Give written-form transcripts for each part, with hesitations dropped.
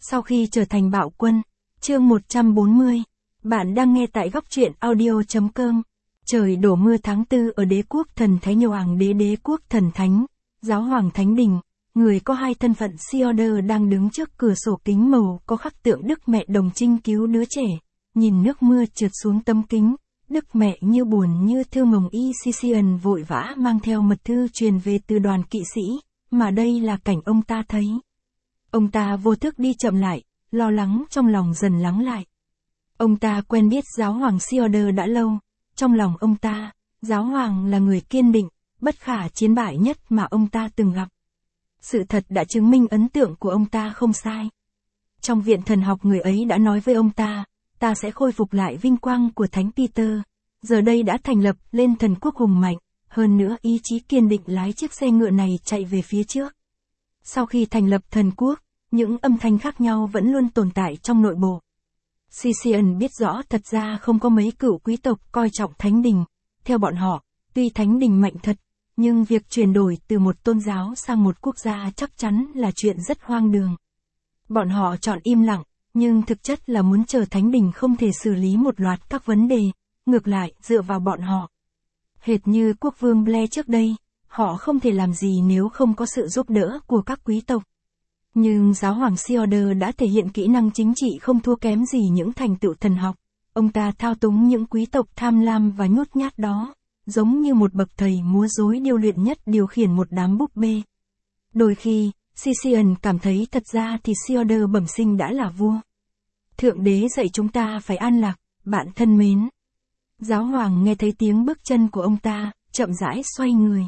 Sau khi trở thành bạo quân, chương 140, bạn đang nghe tại góc truyện audio.com. Trời đổ mưa tháng 4 ở đế quốc thần Thái Nhô Hoàng đế đế quốc thần thánh, giáo hoàng thánh đình, người có hai thân phận Seorder đang đứng trước cửa sổ kính màu có khắc tượng Đức Mẹ Đồng Trinh cứu đứa trẻ, nhìn nước mưa trượt xuống tấm kính. Đức Mẹ như buồn như thương mồng y Sisian vội vã mang theo mật thư truyền về từ đoàn kỵ sĩ, mà đây là cảnh ông ta thấy. Ông ta vô thức đi chậm lại, lo lắng trong lòng dần lắng lại. Ông ta quen biết giáo hoàng Seorder đã lâu, trong lòng ông ta, giáo hoàng là người kiên định, bất khả chiến bại nhất mà ông ta từng gặp. Sự thật đã chứng minh ấn tượng của ông ta không sai. Trong viện thần học người ấy đã nói với ông ta sẽ khôi phục lại vinh quang của Thánh Peter, giờ đây đã thành lập lên thần quốc hùng mạnh, hơn nữa ý chí kiên định lái chiếc xe ngựa này chạy về phía trước. Sau khi thành lập thần quốc, những âm thanh khác nhau vẫn luôn tồn tại trong nội bộ. Sisian biết rõ thật ra không có mấy cựu quý tộc coi trọng thánh đình, theo bọn họ, tuy thánh đình mạnh thật, nhưng việc chuyển đổi từ một tôn giáo sang một quốc gia chắc chắn là chuyện rất hoang đường. Bọn họ chọn im lặng, nhưng thực chất là muốn chờ thánh đình không thể xử lý một loạt các vấn đề, ngược lại dựa vào bọn họ. Hệt như quốc vương Blair trước đây, họ không thể làm gì nếu không có sự giúp đỡ của các quý tộc. Nhưng giáo hoàng Seorder đã thể hiện kỹ năng chính trị không thua kém gì những thành tựu thần học. Ông ta thao túng những quý tộc tham lam và nhút nhát đó, giống như một bậc thầy múa rối điêu luyện nhất điều khiển một đám búp bê. Đôi khi, Sisian cảm thấy thật ra thì Seorder bẩm sinh đã là vua. Thượng đế dạy chúng ta phải an lạc, bạn thân mến. Giáo hoàng nghe thấy tiếng bước chân của ông ta, chậm rãi xoay người.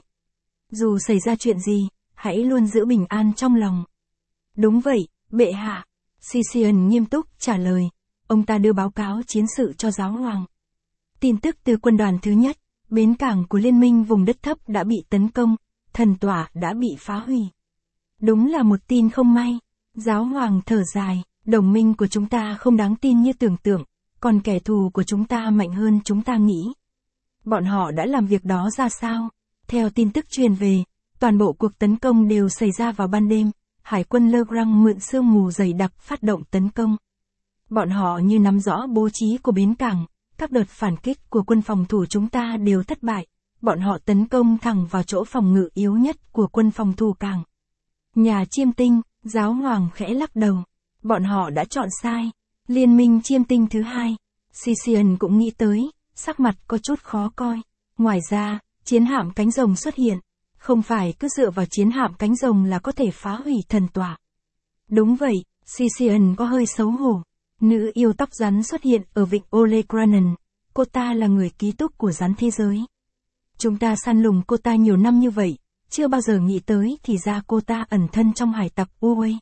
Dù xảy ra chuyện gì, hãy luôn giữ bình an trong lòng. Đúng vậy, bệ hạ. Sisian nghiêm túc trả lời. Ông ta đưa báo cáo chiến sự cho giáo hoàng. Tin tức từ quân đoàn thứ nhất, bến cảng của liên minh vùng đất thấp đã bị tấn công, thần tỏa đã bị phá hủy. Đúng là một tin không may. Giáo hoàng thở dài, đồng minh của chúng ta không đáng tin như tưởng tượng, còn kẻ thù của chúng ta mạnh hơn chúng ta nghĩ. Bọn họ đã làm việc đó ra sao? Theo tin tức truyền về, toàn bộ cuộc tấn công đều xảy ra vào ban đêm. Hải quân Le Grand mượn sương mù dày đặc phát động tấn công. Bọn họ như nắm rõ bố trí của bến cảng, các đợt phản kích của quân phòng thủ chúng ta đều thất bại. Bọn họ tấn công thẳng vào chỗ phòng ngự yếu nhất của quân phòng thủ cảng. Nhà chiêm tinh, giáo hoàng khẽ lắc đầu. Bọn họ đã chọn sai. Liên minh chiêm tinh thứ hai. Sisian cũng nghĩ tới, sắc mặt có chút khó coi. Ngoài ra, chiến hạm cánh rồng xuất hiện. Không phải cứ dựa vào chiến hạm cánh rồng là có thể phá hủy thần tỏa. Đúng vậy, Sisian có hơi xấu hổ. Nữ yêu tóc rắn xuất hiện ở vịnh Olegranen. Cô ta là người ký túc của rắn thế giới. Chúng ta săn lùng cô ta nhiều năm như vậy, chưa bao giờ nghĩ tới thì ra cô ta ẩn thân trong hải tặc Uwey.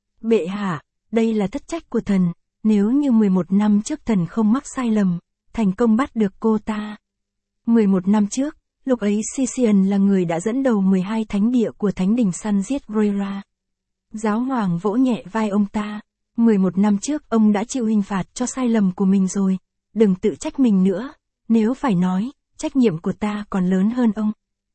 Bệ hạ, đây là thất trách của thần, nếu như 11 năm trước thần không mắc sai lầm, thành công bắt được cô ta. 11 năm trước, lúc ấy Sisian là người đã dẫn đầu 12 thánh địa của thánh đình săn giết Rhaera. Giáo hoàng vỗ nhẹ vai ông ta. 11 năm trước ông đã chịu hình phạt cho sai lầm của mình rồi, đừng tự trách mình nữa, nếu phải nói, trách nhiệm của ta còn lớn hơn ông.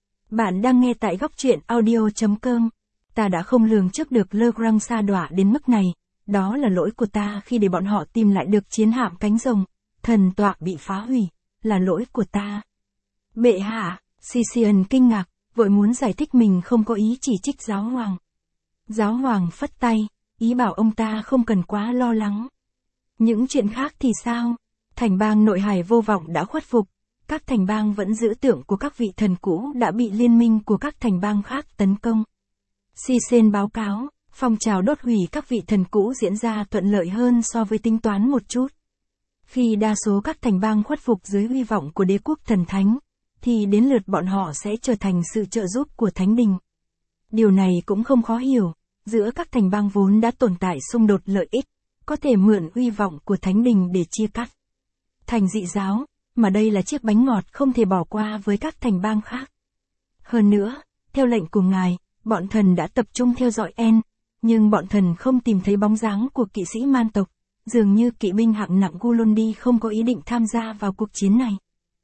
Bạn đang nghe tại góc truyện audio.com. Ta đã không lường trước được Le Grand sa đọa đến mức này, đó là lỗi của ta khi để bọn họ tìm lại được chiến hạm cánh rồng, thần tọa bị phá hủy, là lỗi của ta. Bệ hạ, Sisian kinh ngạc, vội muốn giải thích mình không có ý chỉ trích giáo hoàng. Giáo hoàng phất tay, ý bảo ông ta không cần quá lo lắng. Những chuyện khác thì sao? Thành bang nội hải vô vọng đã khuất phục, các thành bang vẫn giữ tượng của các vị thần cũ đã bị liên minh của các thành bang khác tấn công. Sisen báo cáo, phong trào đốt hủy các vị thần cũ diễn ra thuận lợi hơn so với tính toán một chút. Khi đa số các thành bang khuất phục dưới hy vọng của đế quốc thần thánh, thì đến lượt bọn họ sẽ trở thành sự trợ giúp của thánh đình. Điều này cũng không khó hiểu, giữa các thành bang vốn đã tồn tại xung đột lợi ích, có thể mượn uy vọng của thánh đình để chia cắt. Thành dị giáo, mà đây là chiếc bánh ngọt không thể bỏ qua với các thành bang khác. Hơn nữa, theo lệnh của ngài, bọn thần đã tập trung theo dõi En, nhưng bọn thần không tìm thấy bóng dáng của kỵ sĩ man tộc, dường như kỵ binh hạng nặng Gulundi không có ý định tham gia vào cuộc chiến này.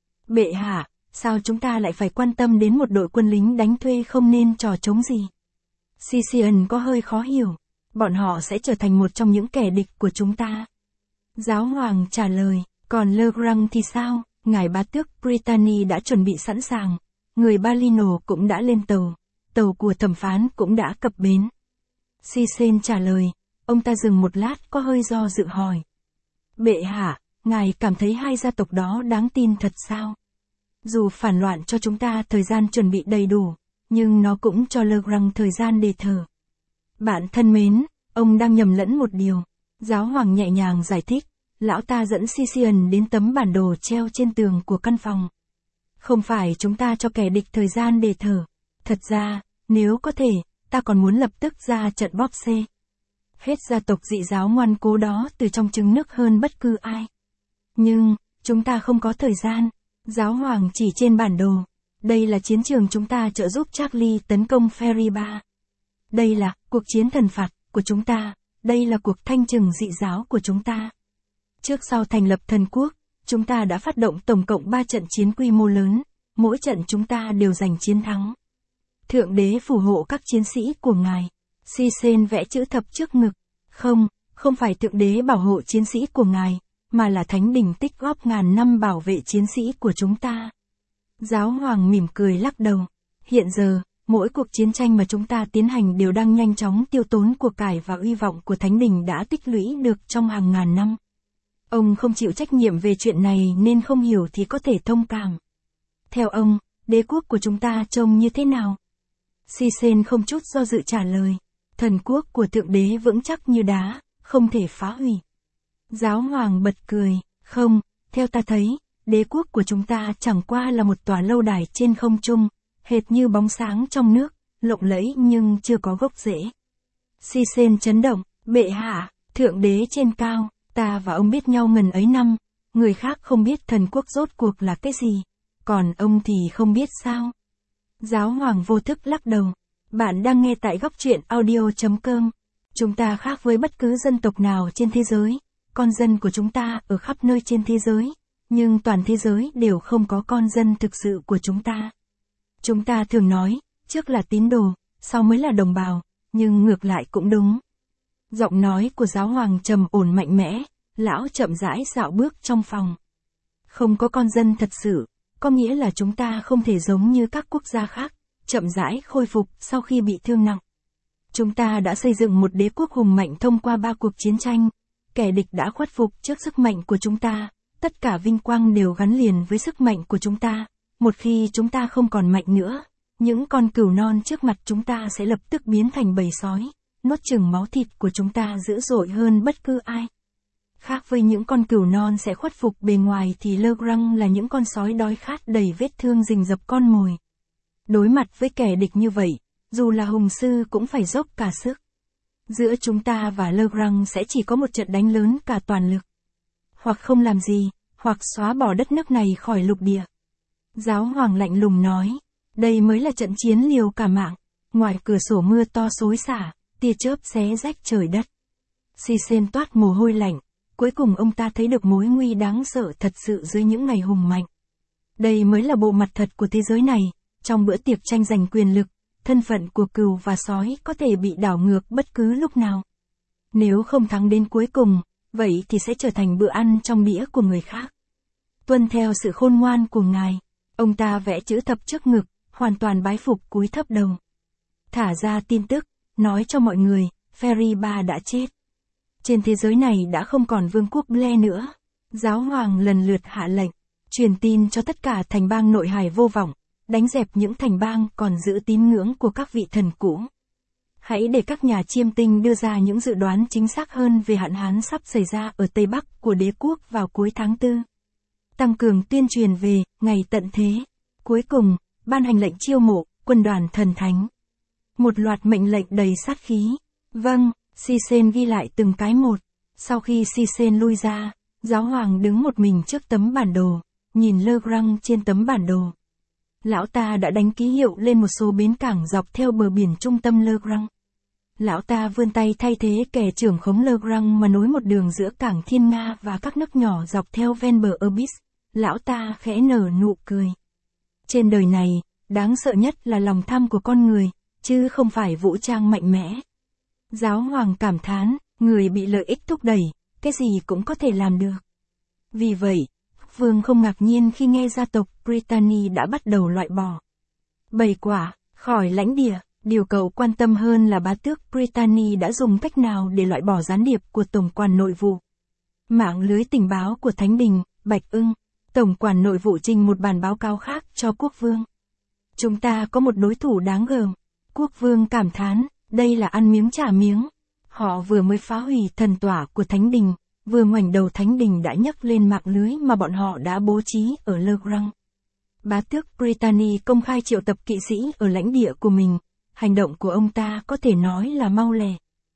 Bệ hạ, sao chúng ta lại phải quan tâm đến một đội quân lính đánh thuê không nên trò trống gì? Sisian có hơi khó hiểu. bọn họ sẽ trở thành một trong những kẻ địch của chúng ta. Giáo hoàng trả lời, còn Legrand thì sao? Ngài bá tước Brittany đã chuẩn bị sẵn sàng, người Balino cũng đã lên tàu của thẩm phán cũng đã cập bến. Sisen trả lời, ông ta dừng một lát có hơi do dự hỏi. Bệ hạ, ngài cảm thấy hai gia tộc đó đáng tin thật sao? Dù phản loạn cho chúng ta thời gian chuẩn bị đầy đủ, nhưng nó cũng cho Legrand thời gian để thở. Bạn thân mến, ông đang nhầm lẫn một điều. Giáo hoàng nhẹ nhàng giải thích, lão ta dẫn Sisian đến tấm bản đồ treo trên tường của căn phòng. Không phải chúng ta cho kẻ địch thời gian để thở. Thật ra, nếu có thể, ta còn muốn lập tức ra trận bóp xê. Hết gia tộc dị giáo ngoan cố đó từ trong trứng nước hơn bất cứ ai. Nhưng, chúng ta không có thời gian. Giáo hoàng chỉ trên bản đồ. Đây là chiến trường chúng ta trợ giúp Charlie tấn công Ferry 3. Đây là cuộc chiến thần phạt của chúng ta. Đây là cuộc thanh trừng dị giáo của chúng ta. Trước sau thành lập thần quốc, chúng ta đã phát động tổng cộng 3 trận chiến quy mô lớn. Mỗi trận chúng ta đều giành chiến thắng. Thượng đế phù hộ các chiến sĩ của ngài. Sisen vẽ chữ thập trước ngực. Không phải thượng đế bảo hộ chiến sĩ của ngài, mà là thánh đình tích góp ngàn năm bảo vệ chiến sĩ của chúng ta. Giáo hoàng mỉm cười lắc đầu. Hiện giờ, mỗi cuộc chiến tranh mà chúng ta tiến hành đều đang nhanh chóng tiêu tốn của cải và uy vọng của thánh đình đã tích lũy được trong hàng ngàn năm. Ông không chịu trách nhiệm về chuyện này nên không hiểu thì có thể thông cảm. Theo ông, đế quốc của chúng ta trông như thế nào? Sisen không chút do dự trả lời. Thần quốc của thượng đế vững chắc như đá, không thể phá hủy. Giáo hoàng bật cười. Không, theo ta thấy, đế quốc của chúng ta chẳng qua là một tòa lâu đài trên không trung, hệt như bóng sáng trong nước, lộng lẫy nhưng chưa có gốc rễ. Sisen chấn động, bệ hạ, thượng đế trên cao, ta và ông biết nhau ngần ấy năm, người khác không biết thần quốc rốt cuộc là cái gì, còn ông thì không biết sao? Giáo hoàng vô thức lắc đầu. Bạn đang nghe tại góc truyện audio.com. Chúng ta khác với bất cứ dân tộc nào trên thế giới. Con dân của chúng ta ở khắp nơi trên thế giới. Nhưng toàn thế giới đều không có con dân thực sự của chúng ta. Chúng ta thường nói, trước là tín đồ, sau mới là đồng bào, nhưng ngược lại cũng đúng. Giọng nói của giáo hoàng trầm ổn mạnh mẽ, lão chậm rãi dạo bước trong phòng. Không có con dân thật sự, có nghĩa là chúng ta không thể giống như các quốc gia khác, chậm rãi khôi phục sau khi bị thương nặng. Chúng ta đã xây dựng một đế quốc hùng mạnh thông qua 3 cuộc chiến tranh, kẻ địch đã khuất phục trước sức mạnh của chúng ta, tất cả vinh quang đều gắn liền với sức mạnh của chúng ta. Một khi chúng ta không còn mạnh nữa, những con cừu non trước mặt chúng ta sẽ lập tức biến thành bầy sói, nuốt chửng máu thịt của chúng ta dữ dội hơn bất cứ ai. Khác với những con cừu non sẽ khuất phục bề ngoài thì Legrand là những con sói đói khát đầy vết thương rình rập con mồi. Đối mặt với kẻ địch như vậy, dù là hùng sư cũng phải dốc cả sức. Giữa chúng ta và Legrand sẽ chỉ có một trận đánh lớn cả toàn lực. Hoặc không làm gì, hoặc xóa bỏ đất nước này khỏi lục địa. Giáo hoàng lạnh lùng nói, đây mới là trận chiến liều cả mạng. Ngoài cửa sổ mưa to xối xả, tia chớp xé rách trời đất. Sisen toát mồ hôi lạnh, cuối cùng ông ta thấy được mối nguy đáng sợ thật sự dưới những ngày hùng mạnh. Đây mới là bộ mặt thật của thế giới này, trong bữa tiệc tranh giành quyền lực, thân phận của cừu và sói có thể bị đảo ngược bất cứ lúc nào. Nếu không thắng đến cuối cùng, vậy thì sẽ trở thành bữa ăn trong đĩa của người khác. Tuân theo sự khôn ngoan của ngài, ông ta vẽ chữ thập trước ngực, hoàn toàn bái phục cúi thấp đầu. Thả ra tin tức, nói cho mọi người, Ferry 3 đã chết. Trên thế giới này đã không còn vương quốc Blair nữa. Giáo hoàng lần lượt hạ lệnh, truyền tin cho tất cả thành bang nội hải vô vọng, đánh dẹp những thành bang còn giữ tín ngưỡng của các vị thần cũ. Hãy để các nhà chiêm tinh đưa ra những dự đoán chính xác hơn về hạn hán sắp xảy ra ở Tây Bắc của đế quốc vào cuối tháng 4. Tăng cường tuyên truyền về ngày tận thế. Cuối cùng, ban hành lệnh chiêu mộ quân đoàn thần thánh. Một loạt mệnh lệnh đầy sát khí. Vâng, Sisen ghi lại từng cái một. Sau khi Sisen lui ra, giáo hoàng đứng một mình trước tấm bản đồ, nhìn Legrand trên tấm bản đồ. Lão ta đã đánh ký hiệu lên một số bến cảng dọc theo bờ biển trung tâm Legrand. Lão ta vươn tay thay thế kẻ trưởng khống Legrand mà nối một đường giữa cảng Thiên Nga và các nước nhỏ dọc theo ven bờ Abyss. Lão ta khẽ nở nụ cười. Trên đời này, đáng sợ nhất là lòng tham của con người, chứ không phải vũ trang mạnh mẽ. Giáo hoàng cảm thán, người bị lợi ích thúc đẩy, cái gì cũng có thể làm được. Vì vậy, vương không ngạc nhiên khi nghe gia tộc Brittany đã bắt đầu loại bỏ bầy quả khỏi lãnh địa. Điều cậu quan tâm hơn là bá tước Brittany đã dùng cách nào để loại bỏ gián điệp của Tổng quản nội vụ. Mạng lưới tình báo của Thánh Đình, Bạch Ưng, Tổng quản nội vụ trình một bản báo cáo khác cho quốc vương. Chúng ta có một đối thủ đáng gờm. Quốc vương cảm thán, đây là ăn miếng trả miếng. Họ vừa mới phá hủy thần tỏa của Thánh Đình, vừa ngoảnh đầu Thánh Đình đã nhấc lên mạng lưới mà bọn họ đã bố trí ở Le Grand. Bá tước Brittany công khai triệu tập kỵ sĩ ở lãnh địa của mình. Hành động của ông ta có thể nói là mau lẹ.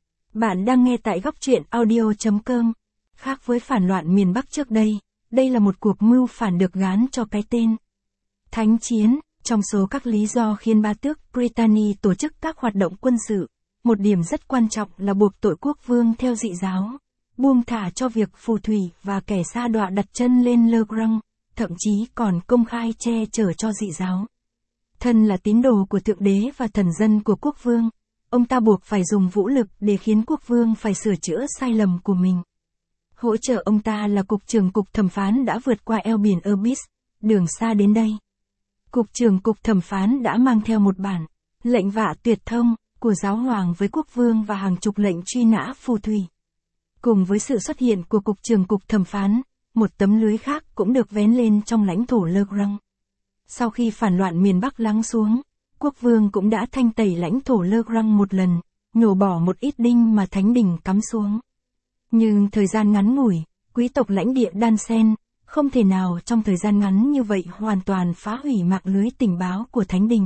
Bạn đang nghe tại góc truyện audio.com. Khác với phản loạn miền Bắc trước đây, đây là một cuộc mưu phản được gán cho cái tên Thánh Chiến. Trong số các lý do khiến bá tước Brittany tổ chức các hoạt động quân sự, một điểm rất quan trọng là buộc tội quốc vương theo dị giáo, buông thả cho việc phù thủy và kẻ sa đọa đặt chân lên Le Grand, thậm chí còn công khai che chở cho dị giáo. Thân là tín đồ của Thượng Đế và thần dân của quốc vương, ông ta buộc phải dùng vũ lực để khiến quốc vương phải sửa chữa sai lầm của mình. Hỗ trợ ông ta là Cục trưởng Cục Thẩm phán đã vượt qua eo biển Abyss, đường xa đến đây. Cục trưởng Cục Thẩm phán đã mang theo một bản lệnh vạ tuyệt thông của giáo hoàng với quốc vương và hàng chục lệnh truy nã phù thủy. Cùng với sự xuất hiện của Cục trưởng Cục Thẩm phán, một tấm lưới khác cũng được vén lên trong lãnh thổ Le Grand. Sau khi phản loạn miền Bắc lắng xuống, quốc vương cũng đã thanh tẩy lãnh thổ Le Grand một lần, nhổ bỏ một ít đinh mà Thánh Đình cắm xuống. Nhưng thời gian ngắn ngủi, quý tộc lãnh địa đan xen, không thể nào trong thời gian ngắn như vậy hoàn toàn phá hủy mạng lưới tình báo của Thánh Đình.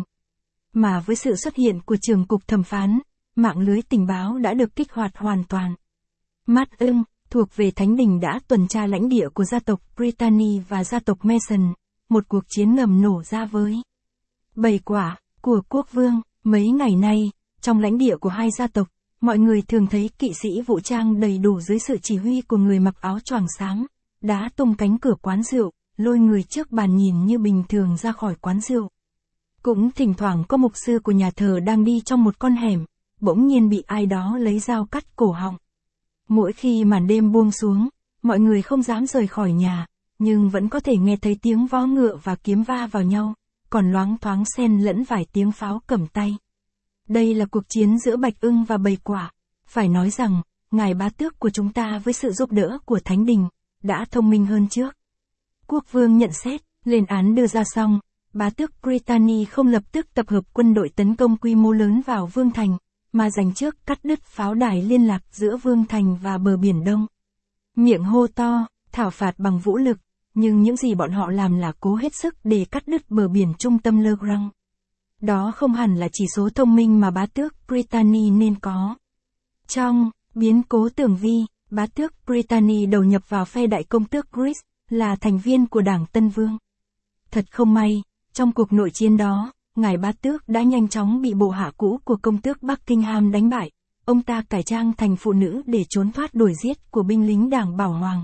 Mà với sự xuất hiện của trưởng Cục Thẩm phán, mạng lưới tình báo đã được kích hoạt hoàn toàn. Matt Ưng, thuộc về Thánh Đình đã tuần tra lãnh địa của gia tộc Brittany và gia tộc Mason. Một cuộc chiến ngầm nổ ra với bầy quả của quốc vương. Mấy ngày nay, trong lãnh địa của hai gia tộc, mọi người thường thấy kỵ sĩ vũ trang đầy đủ dưới sự chỉ huy của người mặc áo choàng xám, đá tung cánh cửa quán rượu, lôi người trước bàn nhìn như bình thường ra khỏi quán rượu. Cũng thỉnh thoảng có mục sư của nhà thờ đang đi trong một con hẻm, bỗng nhiên bị ai đó lấy dao cắt cổ họng. Mỗi khi màn đêm buông xuống, mọi người không dám rời khỏi nhà, nhưng vẫn có thể nghe thấy tiếng vó ngựa và kiếm va vào nhau, còn loáng thoáng xen lẫn vài tiếng pháo cầm tay. Đây là cuộc chiến giữa Bạch Ưng và bầy quả. Phải nói rằng, ngài bá tước của chúng ta với sự giúp đỡ của Thánh Đình, đã thông minh hơn trước. Quốc vương nhận xét, lên án đưa ra xong, bá tước Brittany không lập tức tập hợp quân đội tấn công quy mô lớn vào Vương Thành, mà dành trước cắt đứt pháo đài liên lạc giữa Vương Thành và bờ Biển Đông. Miệng hô to, thảo phạt bằng vũ lực, nhưng những gì bọn họ làm là cố hết sức để cắt đứt bờ biển trung tâm Le Grand. Đó không hẳn là chỉ số thông minh mà bá tước Brittany nên có. Trong biến cố Tường Vi, bá tước Brittany đầu nhập vào phe đại công tước Chris, là thành viên của đảng Tân Vương. Thật không may, trong cuộc nội chiến đó, ngài bá tước đã nhanh chóng bị bộ hạ cũ của công tước Buckingham đánh bại. Ông ta cải trang thành phụ nữ để trốn thoát đuổi giết của binh lính đảng Bảo Hoàng.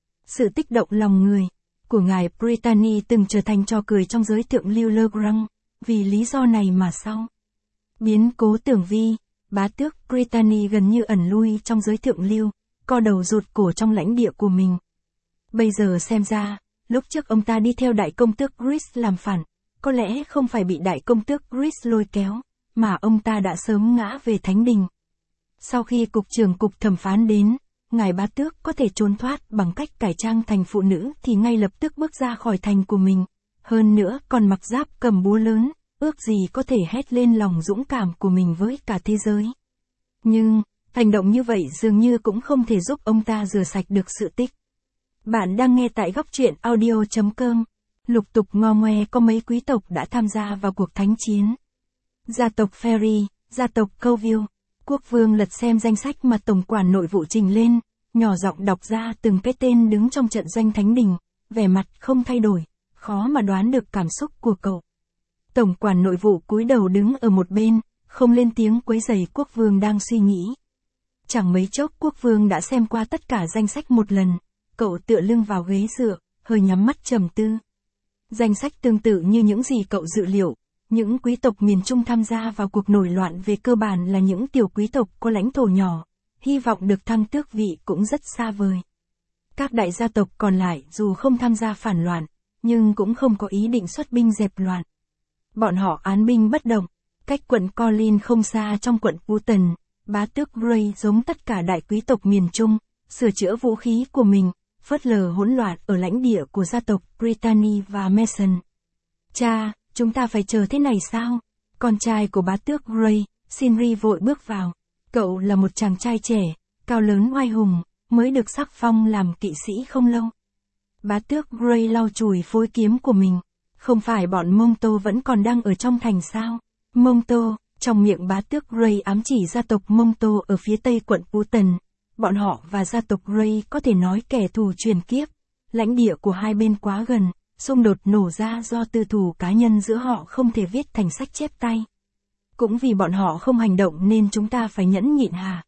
Sự kích động lòng người của ngài Brittany từng trở thành trò cười trong giới thượng lưu Le Grand, vì lý do này mà sau biến cố Tường Vi, bá tước Brittany gần như ẩn lui trong giới thượng lưu, co đầu rụt cổ trong lãnh địa của mình. Bây giờ xem ra, lúc trước ông ta đi theo đại công tước Chris làm phản, có lẽ không phải bị đại công tước Chris lôi kéo, mà ông ta đã sớm ngã về Thánh Đình. Sau khi cục trưởng Cục Thẩm phán đến, ngài bá tước có thể trốn thoát bằng cách cải trang thành phụ nữ thì ngay lập tức bước ra khỏi thành của mình. Hơn nữa còn mặc giáp cầm búa lớn, ước gì có thể hét lên lòng dũng cảm của mình với cả thế giới. Nhưng, hành động như vậy dường như cũng không thể giúp ông ta rửa sạch được sự tích. Bạn đang nghe tại góc truyện audio.com. Lục tục ngo ngoe có mấy quý tộc đã tham gia vào cuộc thánh chiến. Gia tộc Ferry, gia tộc Colville. Quốc vương lật xem danh sách mà tổng quản nội vụ trình lên, nhỏ giọng đọc ra từng cái tên đứng trong trận doanh Thánh Đình, vẻ mặt không thay đổi, khó mà đoán được cảm xúc của cậu. Tổng quản nội vụ cúi đầu đứng ở một bên, không lên tiếng quấy rầy quốc vương đang suy nghĩ. Chẳng mấy chốc quốc vương đã xem qua tất cả danh sách một lần, cậu tựa lưng vào ghế dựa, hơi nhắm mắt trầm tư. Danh sách tương tự như những gì cậu dự liệu, Những quý tộc miền Trung tham gia vào cuộc nổi loạn về cơ bản là những tiểu quý tộc có lãnh thổ nhỏ, hy vọng được thăng tước vị cũng rất xa vời. Các đại gia tộc còn lại dù không tham gia phản loạn, nhưng cũng không có ý định xuất binh dẹp loạn. Bọn họ án binh bất động, cách quận Colin không xa trong quận Wootton, bá tước Grey giống tất cả đại quý tộc miền Trung, sửa chữa vũ khí của mình, phớt lờ hỗn loạn ở lãnh địa của gia tộc Brittany và Mason. Cha, chúng ta phải chờ thế này sao? Con trai của bá tước Grey, Sindri vội bước vào. Cậu là một chàng trai trẻ, cao lớn oai hùng, mới được sắc phong làm kỵ sĩ không lâu. Bá tước Grey lau chùi phối kiếm của mình. Không phải bọn Monto vẫn còn đang ở trong thành sao? Monto, trong miệng bá tước Grey ám chỉ gia tộc Monto ở phía tây quận Wootton. Bọn họ và gia tộc Grey có thể nói kẻ thù truyền kiếp. Lãnh địa của hai bên quá gần, xung đột nổ ra do tư thù cá nhân giữa họ không thể viết thành sách chép tay. Cũng vì bọn họ không hành động nên chúng ta phải nhẫn nhịn hả?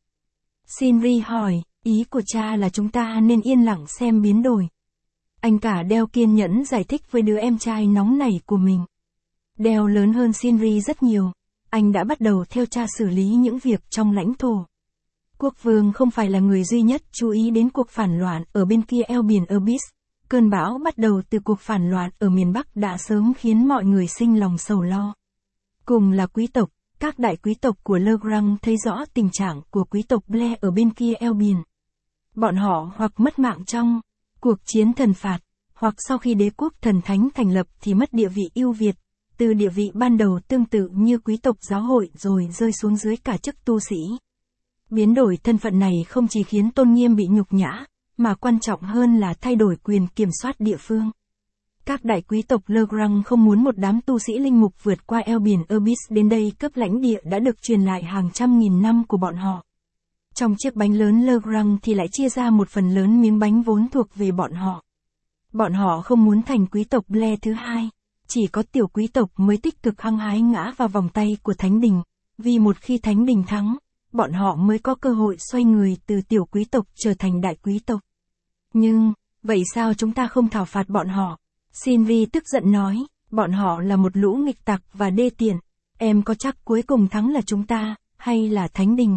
Sindri hỏi, ý của cha là chúng ta nên yên lặng xem biến đổi. Anh cả Dale kiên nhẫn giải thích với đứa em trai nóng nảy của mình. Dale lớn hơn Sindri rất nhiều. Anh đã bắt đầu theo cha xử lý những việc trong lãnh thổ. Quốc vương không phải là người duy nhất chú ý đến cuộc phản loạn ở bên kia eo biển Abyss. Cơn bão bắt đầu từ cuộc phản loạn ở miền Bắc đã sớm khiến mọi người sinh lòng sầu lo. Cùng là quý tộc, các đại quý tộc của Le Grand thấy rõ tình trạng của quý tộc Blair ở bên kia eo biển. Bọn họ hoặc mất mạng trong cuộc chiến thần phạt, hoặc sau khi đế quốc thần thánh thành lập thì mất địa vị ưu việt, từ địa vị ban đầu tương tự như quý tộc giáo hội rồi rơi xuống dưới cả chức tu sĩ. Biến đổi thân phận này không chỉ khiến tôn nghiêm bị nhục nhã, mà quan trọng hơn là thay đổi quyền kiểm soát địa phương. Các đại quý tộc Le Grand không muốn một đám tu sĩ linh mục vượt qua eo biển Abyss đến đây cướp lãnh địa đã được truyền lại hàng trăm nghìn năm của bọn họ. Trong chiếc bánh lớn Le Grand thì lại chia ra một phần lớn miếng bánh vốn thuộc về bọn họ. Bọn họ không muốn thành quý tộc Blair thứ hai. Chỉ có tiểu quý tộc mới tích cực hăng hái ngã vào vòng tay của Thánh Đình, vì một khi Thánh Đình thắng, bọn họ mới có cơ hội xoay người từ tiểu quý tộc trở thành đại quý tộc. Nhưng, vậy sao chúng ta không thảo phạt bọn họ? Sindri tức giận nói, bọn họ là một lũ nghịch tặc và đê tiện. Em có chắc cuối cùng thắng là chúng ta, hay là Thánh Đình?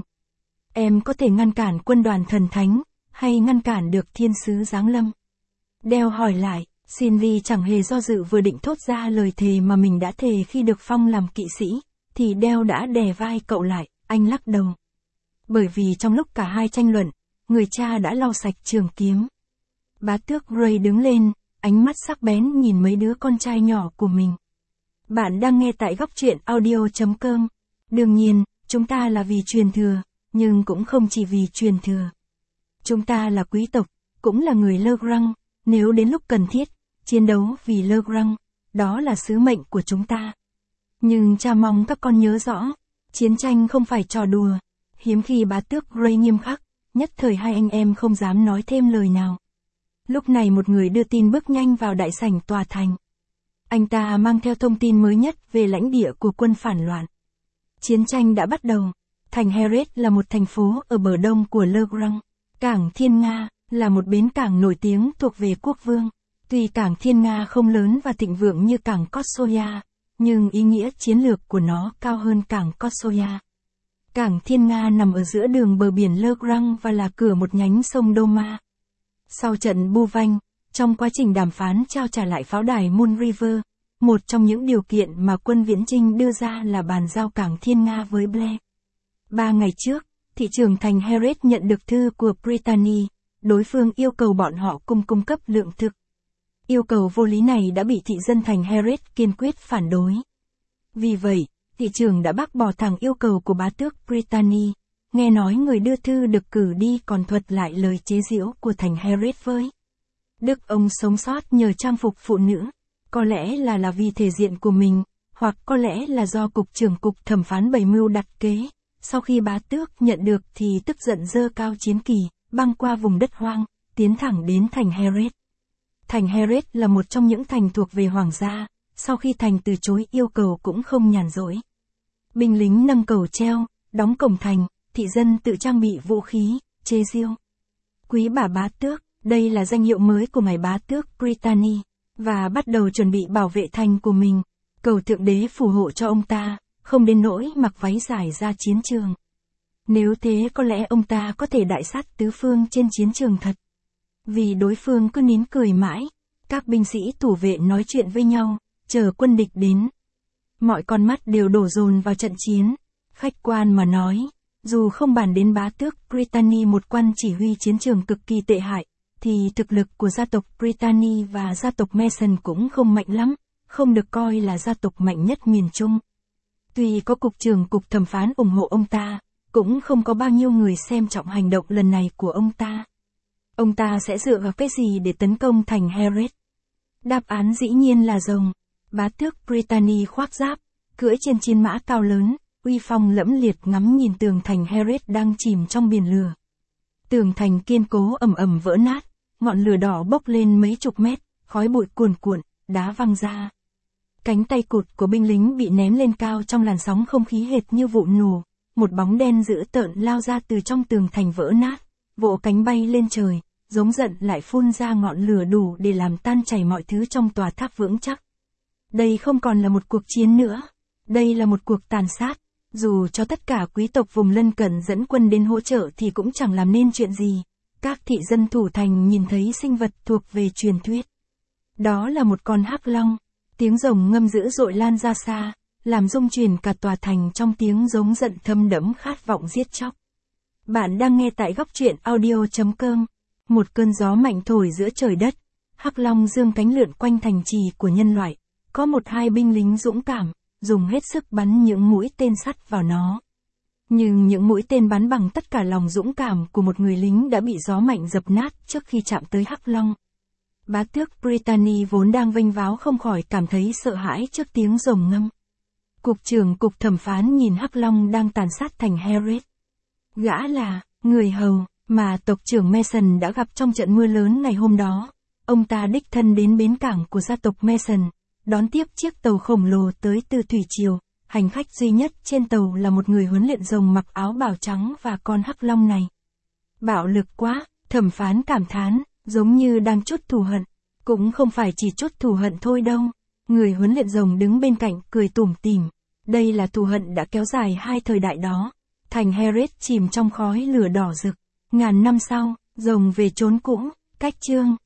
Em có thể ngăn cản quân đoàn thần thánh, hay ngăn cản được thiên sứ giáng lâm? Dale hỏi lại. Sindri chẳng hề do dự vừa định thốt ra lời thề mà mình đã thề khi được phong làm kỵ sĩ, thì Dale đã đè vai cậu lại, anh lắc đầu. Bởi vì trong lúc cả hai tranh luận, người cha đã lau sạch trường kiếm. Bá tước Grey đứng lên, ánh mắt sắc bén nhìn mấy đứa con trai nhỏ của mình. Bạn đang nghe tại góc truyện audio.com. Đương nhiên, chúng ta là vì truyền thừa, nhưng cũng không chỉ vì truyền thừa. Chúng ta là quý tộc, cũng là người Le Grand, nếu đến lúc cần thiết, chiến đấu vì Le Grand, đó là sứ mệnh của chúng ta. Nhưng cha mong các con nhớ rõ, chiến tranh không phải trò đùa. Hiếm khi bá tước Grey nghiêm khắc, nhất thời hai anh em không dám nói thêm lời nào. Lúc này một người đưa tin bước nhanh vào đại sảnh tòa thành. Anh ta mang theo thông tin mới nhất về lãnh địa của quân phản loạn. Chiến tranh đã bắt đầu. Thành Heret là một thành phố ở bờ đông của Le Grand. Cảng Thiên Nga là một bến cảng nổi tiếng thuộc về quốc vương. Tuy cảng Thiên Nga không lớn và thịnh vượng như cảng Kotsoya, nhưng ý nghĩa chiến lược của nó cao hơn cảng Kotsoya. Cảng Thiên Nga nằm ở giữa đường bờ biển Le Grand và là cửa một nhánh sông Doma. Sau trận Bouvanh, trong quá trình đàm phán trao trả lại pháo đài Moon River, một trong những điều kiện mà quân viễn chinh đưa ra là bàn giao cảng Thiên Nga với Blair. 3 ngày trước, thị trưởng thành Heret nhận được thư của Brittany, đối phương yêu cầu bọn họ cung cấp lượng thực. Yêu cầu vô lý này đã bị thị dân thành Heret kiên quyết phản đối. Vì vậy, thị trưởng đã bác bỏ thẳng yêu cầu của bá tước Brittany. Nghe nói người đưa thư được cử đi còn thuật lại lời chế giễu của thành Heret với Đức ông sống sót nhờ trang phục phụ nữ. Có lẽ là vì thể diện của mình, hoặc có lẽ là do cục trưởng cục thẩm phán bày mưu đặt kế. Sau khi bá tước nhận được thì tức giận dơ cao chiến kỳ, băng qua vùng đất hoang, tiến thẳng đến thành Heret. Thành Heret là một trong những thành thuộc về hoàng gia, sau khi thành từ chối yêu cầu cũng không nhàn rỗi. Binh lính nâng cầu treo, đóng cổng thành, thị dân tự trang bị vũ khí, chế giễu. Quý bà bá tước, đây là danh hiệu mới của ngài bá tước Brittany, và bắt đầu chuẩn bị bảo vệ thành của mình. cầu Thượng Đế phù hộ cho ông ta, không đến nỗi mặc váy dài ra chiến trường. Nếu thế có lẽ ông ta có thể đại sát tứ phương trên chiến trường thật. Vì đối phương cứ nín cười mãi, các binh sĩ thủ vệ nói chuyện với nhau, chờ quân địch đến. Mọi con mắt đều đổ dồn vào trận chiến. Khách quan mà nói, dù không bàn đến bá tước Brittany một quan chỉ huy chiến trường cực kỳ tệ hại, thì thực lực của gia tộc Brittany và gia tộc Mason cũng không mạnh lắm, không được coi là gia tộc mạnh nhất miền Trung. Tuy có cục trưởng cục thẩm phán ủng hộ ông ta, cũng không có bao nhiêu người xem trọng hành động lần này của ông ta. Ông ta sẽ dựa vào cái gì để tấn công thành Heret? Đáp án dĩ nhiên là rồng. Bá tước Brittany khoác giáp, cưỡi trên chiến mã cao lớn, uy phong lẫm liệt ngắm nhìn tường thành Heret đang chìm trong biển lửa. Tường thành kiên cố ầm ầm vỡ nát, ngọn lửa đỏ bốc lên mấy chục mét, khói bụi cuồn cuộn, đá văng ra. Cánh tay cụt của binh lính bị ném lên cao trong làn sóng không khí hệt như vụ nổ, một bóng đen dữ tợn lao ra từ trong tường thành vỡ nát, vỗ cánh bay lên trời, giống giận lại phun ra ngọn lửa đủ để làm tan chảy mọi thứ trong tòa tháp vững chắc. Đây không còn là một cuộc chiến nữa, đây là một cuộc tàn sát, dù cho tất cả quý tộc vùng lân cận dẫn quân đến hỗ trợ thì cũng chẳng làm nên chuyện gì. Các thị dân thủ thành nhìn thấy sinh vật thuộc về truyền thuyết. Đó là một con hắc long, tiếng rồng ngâm dữ dội lan ra xa, làm rung chuyển cả tòa thành trong tiếng giống giận thâm đẫm khát vọng giết chóc. Bạn đang nghe tại góc truyện audio.com. Một cơn gió mạnh thổi giữa trời đất, hắc long dương cánh lượn quanh thành trì của nhân loại. Có một hai binh lính dũng cảm, dùng hết sức bắn những mũi tên sắt vào nó. Nhưng những mũi tên bắn bằng tất cả lòng dũng cảm của một người lính đã bị gió mạnh dập nát trước khi chạm tới hắc long. Bá tước Brittany vốn đang vênh váo không khỏi cảm thấy sợ hãi trước tiếng rồng ngâm. Cục trưởng cục thẩm phán nhìn hắc long đang tàn sát thành Heret. Gã là người hầu mà tộc trưởng Mason đã gặp trong trận mưa lớn ngày hôm đó. Ông ta đích thân đến bến cảng của gia tộc Mason, đón tiếp chiếc tàu khổng lồ tới từ thủy triều. Hành khách duy nhất trên tàu là một người huấn luyện rồng mặc áo bào trắng và con hắc long này. Bạo lực quá, thẩm phán cảm thán, giống như đang trút thù hận. Cũng không phải chỉ trút thù hận thôi đâu. Người huấn luyện rồng đứng bên cạnh cười tủm tỉm. Đây là thù hận đã kéo dài hai thời đại đó. Thành Heret chìm trong khói lửa đỏ rực. Ngàn năm sau, rồng về chốn cũ, cách chương.